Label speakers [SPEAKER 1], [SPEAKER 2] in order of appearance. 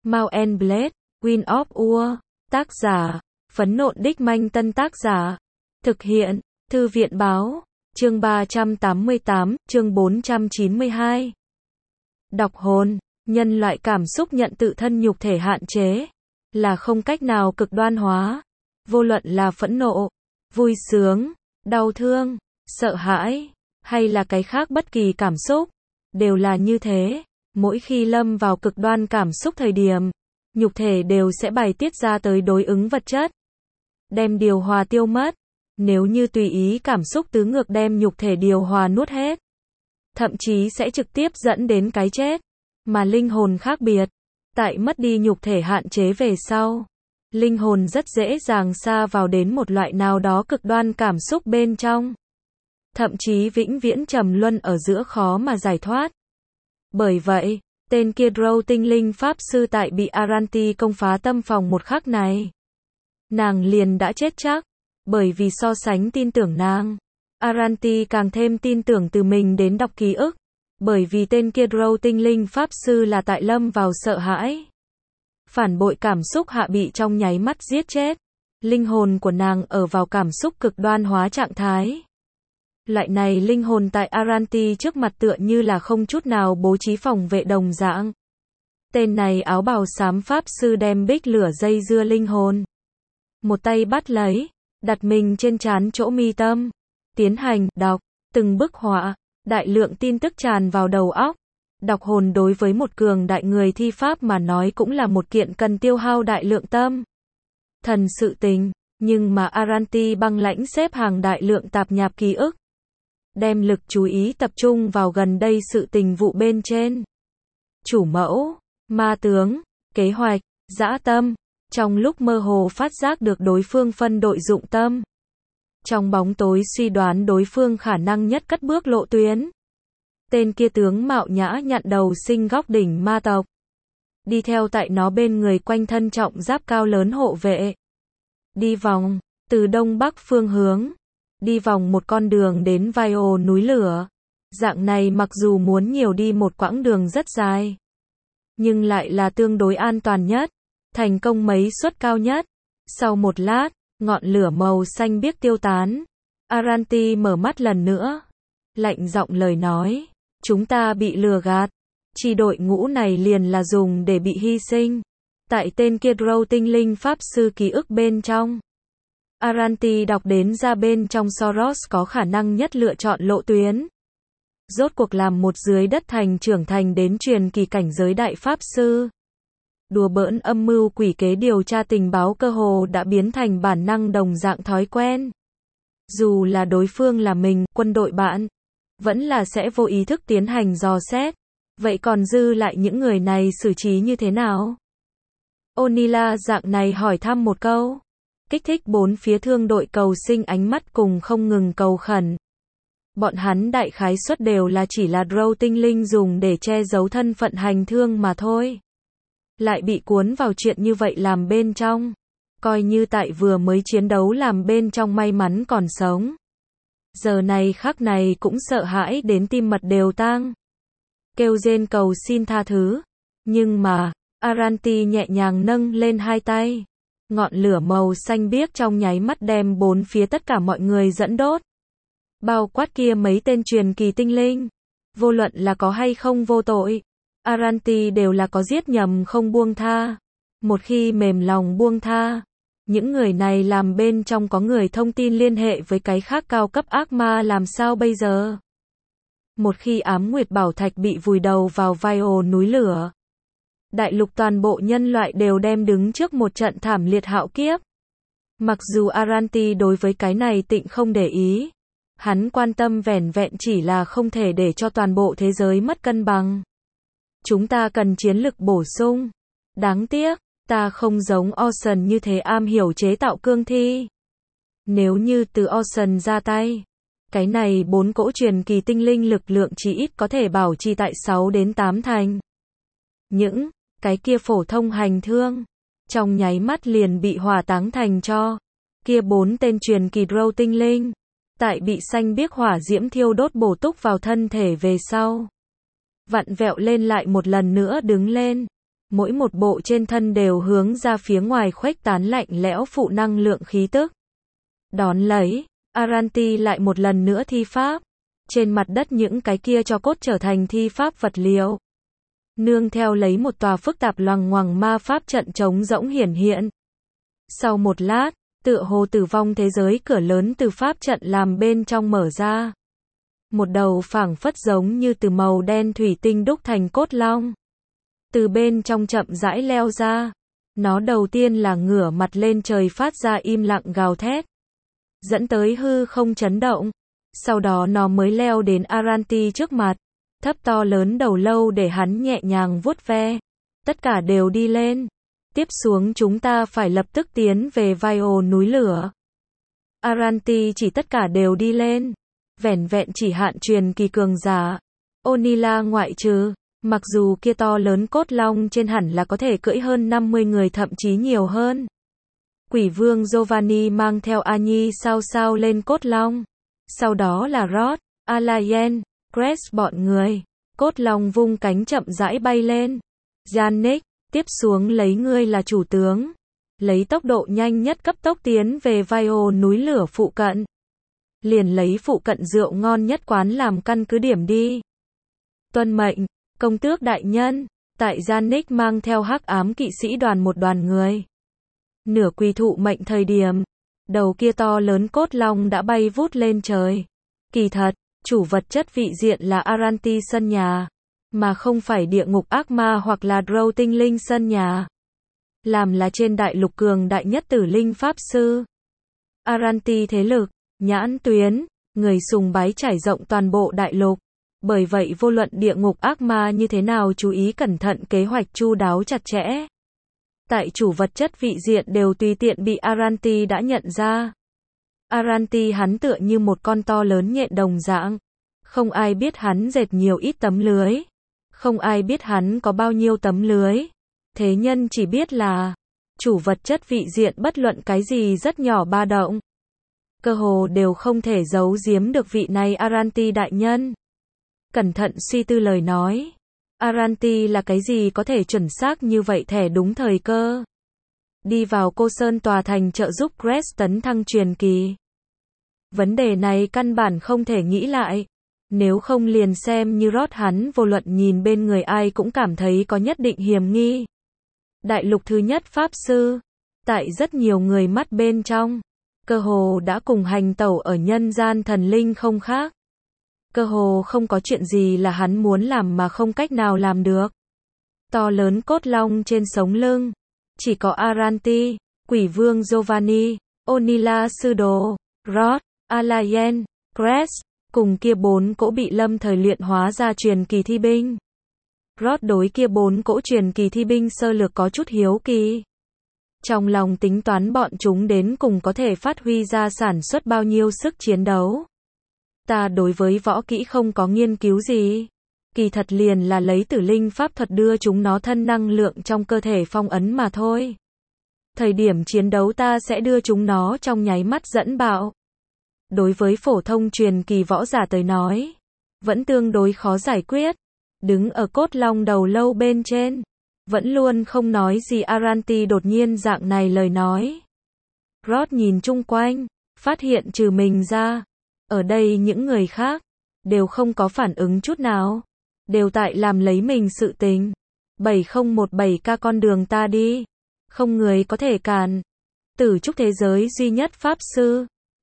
[SPEAKER 1] Mount and Blade, Wind of War. Tác giả, Phấn Nộn Đích Manh. Tân tác giả, thực hiện, Thư viện Báo. Chương 388, chương 492. Đọc hồn. Nhân loại cảm xúc nhận tự thân nhục thể hạn chế, là không cách nào cực đoan hóa. Vô luận là phẫn nộ, vui sướng, đau thương, sợ hãi, hay là cái khác bất kỳ cảm xúc, đều là như thế. Mỗi khi lâm vào cực đoan cảm xúc thời điểm, nhục thể đều sẽ bài tiết ra tới đối ứng vật chất, đem điều hòa tiêu mất. Nếu như tùy ý cảm xúc tứ ngược đem nhục thể điều hòa nuốt hết, thậm chí sẽ trực tiếp dẫn đến cái chết. Mà linh hồn khác biệt, tại mất đi nhục thể hạn chế về sau, linh hồn rất dễ dàng sa vào đến một loại nào đó cực đoan cảm xúc bên trong, thậm chí vĩnh viễn trầm luân ở giữa khó mà giải thoát. Bởi vậy, tên kia Drow tinh linh pháp sư tại bị Aranti công phá tâm phòng một khắc này, nàng liền đã chết chắc. Bởi vì so sánh tin tưởng nàng, Aranti càng thêm tin tưởng từ mình đến đọc ký ức. Bởi vì tên kia Drow tinh linh pháp sư là tại lâm vào sợ hãi, phản bội cảm xúc hạ bị trong nháy mắt giết chết. Linh hồn của nàng ở vào cảm xúc cực đoan hóa trạng thái. Loại này linh hồn tại Aranti trước mặt tựa như là không chút nào bố trí phòng vệ đồng dạng. Tên này áo bào xám pháp sư đem bích lửa dây dưa linh hồn, một tay bắt lấy, đặt mình trên trán chỗ mi tâm, tiến hành đọc từng bức họa. Đại lượng tin tức tràn vào đầu óc. Đọc hồn đối với một cường đại người thi pháp mà nói cũng là một kiện cần tiêu hao đại lượng tâm thần sự tình. Nhưng mà Aranti băng lãnh xếp hàng đại lượng tạp nhạp ký ức, đem lực chú ý tập trung vào gần đây sự tình vụ bên trên. Chủ mẫu, ma tướng, kế hoạch, dã tâm. Trong lúc mơ hồ phát giác được đối phương phân đội dụng tâm, trong bóng tối suy đoán đối phương khả năng nhất cất bước lộ tuyến. Tên kia tướng mạo nhã nhặn đầu sinh góc đỉnh ma tộc, đi theo tại nó bên người quanh thân trọng giáp cao lớn hộ vệ. Đi vòng, từ đông bắc phương hướng, đi vòng một con đường đến vai ồ núi lửa. Dạng này mặc dù muốn nhiều đi một quãng đường rất dài, nhưng lại là tương đối an toàn nhất, thành công mấy suất cao nhất. Sau một lát, ngọn lửa màu xanh biếc tiêu tán. Aranti mở mắt lần nữa, lạnh giọng lời nói, chúng ta bị lừa gạt. Chi đội ngũ này liền là dùng để bị hy sinh. Tại tên kia Drow tinh linh pháp sư ký ức bên trong, Aranti đọc đến ra bên trong Soros có khả năng nhất lựa chọn lộ tuyến. Rốt cuộc làm một dưới đất thành trưởng thành đến truyền kỳ cảnh giới đại pháp sư, đùa bỡn âm mưu quỷ kế điều tra tình báo cơ hồ đã biến thành bản năng đồng dạng thói quen. Dù là đối phương là mình, quân đội bạn, vẫn là sẽ vô ý thức tiến hành dò xét. Vậy còn dư lại những người này xử trí như thế nào? Onila dạng này hỏi thăm một câu, kích thích bốn phía thương đội cầu sinh ánh mắt cùng không ngừng cầu khẩn. Bọn hắn đại khái suất đều là chỉ là Drow tinh linh dùng để che giấu thân phận hành thương mà thôi. Lại bị cuốn vào chuyện như vậy làm bên trong, coi như tại vừa mới chiến đấu làm bên trong may mắn còn sống, giờ này khắc này cũng sợ hãi đến tim mật đều tang, kêu rên cầu xin tha thứ. Nhưng mà Aranti nhẹ nhàng nâng lên hai tay, ngọn lửa màu xanh biếc trong nháy mắt đem bốn phía tất cả mọi người dẫn đốt, bao quát kia mấy tên truyền kỳ tinh linh. Vô luận là có hay không vô tội, Aranti đều là có giết nhầm không buông tha. Một khi mềm lòng buông tha, những người này làm bên trong có người thông tin liên hệ với cái khác cao cấp ác ma làm sao bây giờ? Một khi ám nguyệt bảo thạch bị vùi đầu vào vai ồ núi lửa, đại lục toàn bộ nhân loại đều đem đứng trước một trận thảm liệt hạo kiếp. Mặc dù Aranti đối với cái này tịnh không để ý, hắn quan tâm vẻn vẹn chỉ là không thể để cho toàn bộ thế giới mất cân bằng. Chúng ta cần chiến lực bổ sung. Đáng tiếc, ta không giống Ocean như thế am hiểu chế tạo cương thi. Nếu như từ Ocean ra tay, cái này 4 cỗ truyền kỳ tinh linh lực lượng chỉ ít có thể bảo trì tại 6 đến 8 thành. Những cái kia phổ thông hành thương, trong nháy mắt liền bị hỏa táng thành tro. Kia 4 tên truyền kỳ Drow tinh linh, tại bị xanh biếc hỏa diễm thiêu đốt bổ túc vào thân thể về sau, vặn vẹo lên lại một lần nữa đứng lên. Mỗi một bộ trên thân đều hướng ra phía ngoài khuếch tán lạnh lẽo phụ năng lượng khí tức. Đón lấy, Aranti lại một lần nữa thi pháp. Trên mặt đất những cái kia cho cốt trở thành thi pháp vật liệu. Nương theo lấy một tòa phức tạp loằng ngoằng ma pháp trận trống rỗng hiển hiện. Sau một lát, tựa hồ tử vong thế giới cửa lớn từ pháp trận làm bên trong mở ra. Một đầu phảng phất giống như từ màu đen thủy tinh đúc thành cốt long. Từ bên trong chậm rãi leo ra. Nó đầu tiên là ngửa mặt lên trời phát ra im lặng gào thét. Dẫn tới hư không chấn động. Sau đó nó mới leo đến Aranti trước mặt. Thấp to lớn đầu lâu để hắn nhẹ nhàng vuốt ve. Tất cả đều đi lên. Tiếp xuống chúng ta phải lập tức tiến về Vio núi lửa. Aranti chỉ tất cả đều đi lên. Vẻn vẹn chỉ hạn truyền kỳ cường giả. Onila ngoại trừ. Mặc dù kia to lớn cốt long trên hẳn là có thể cưỡi hơn 50 người thậm chí nhiều hơn. Quỷ vương Giovanni mang theo Anhi sao sao lên cốt long. Sau đó là Rod, Alayen, Crest bọn người. Cốt long vung cánh chậm rãi bay lên. Yannick, tiếp xuống lấy ngươi là chủ tướng. Lấy tốc độ nhanh nhất cấp tốc tiến về Vio núi lửa phụ cận. Liền lấy phụ cận rượu ngon nhất quán làm căn cứ điểm đi. Tuân mệnh, công tước đại nhân. Tại Yannick mang theo hắc ám kỵ sĩ đoàn một đoàn người. Nửa quỳ thụ mệnh thời điểm. Đầu kia to lớn cốt long đã bay vút lên trời. Kỳ thật, chủ vật chất vị diện là Aranti sân nhà. Mà không phải địa ngục ác ma hoặc là Drow tinh linh sân nhà. Làm là trên đại lục cường đại nhất tử linh pháp sư. Aranti thế lực, nhãn tuyến, người sùng bái trải rộng toàn bộ đại lục. Bởi vậy vô luận địa ngục ác ma như thế nào chú ý cẩn thận kế hoạch chu đáo chặt chẽ. Tại chủ vật chất vị diện đều tùy tiện bị Aranti đã nhận ra. Aranti hắn tựa như một con to lớn nhện đồng dạng. Không ai biết hắn dệt nhiều ít tấm lưới. Không ai biết hắn có bao nhiêu tấm lưới. Thế nhân chỉ biết là chủ vật chất vị diện bất luận cái gì rất nhỏ ba động. Cơ hồ đều không thể giấu giếm được vị này Aranti đại nhân. Cẩn thận suy tư lời nói. Aranti là cái gì có thể chuẩn xác như vậy thẻ đúng thời cơ. Đi vào Cô Sơn tòa thành trợ giúp Crest tấn thăng truyền kỳ. Vấn đề này căn bản không thể nghĩ lại. Nếu không liền xem như Rod hắn vô luận nhìn bên người ai cũng cảm thấy có nhất định hiểm nghi. Đại lục thứ nhất pháp sư. Tại rất nhiều người mắt bên trong. Cơ hồ đã cùng hành tẩu ở nhân gian thần linh không khác. Cơ hồ không có chuyện gì là hắn muốn làm mà không cách nào làm được. To lớn cốt long trên sống lưng. Chỉ có Aranti, quỷ vương Giovanni, Onila sư đồ, Rod, Alayen, Crest, cùng kia 4 cỗ bị lâm thời luyện hóa ra truyền kỳ thi binh. Rod đối kia 4 cỗ truyền kỳ thi binh sơ lược có chút hiếu kỳ. Trong lòng tính toán bọn chúng đến cùng có thể phát huy ra sản xuất bao nhiêu sức chiến đấu. Ta đối với võ kỹ không có nghiên cứu gì. Kỳ thật liền là lấy tử linh pháp thuật đưa chúng nó thân năng lượng trong cơ thể phong ấn mà thôi. Thời điểm chiến đấu ta sẽ đưa chúng nó trong nháy mắt dẫn bạo. Đối với phổ thông truyền kỳ võ giả tới nói, vẫn tương đối khó giải quyết. Đứng ở cốt long đầu lâu bên trên, vẫn luôn không nói gì Aranti đột nhiên dạng này lời nói. Rod nhìn chung quanh, phát hiện trừ mình ra, ở đây những người khác, đều không có phản ứng chút nào. Đều tại làm lấy mình sự tình. 7017K con đường ta đi. Không người có thể cản. Tử trúc thế giới duy nhất pháp sư.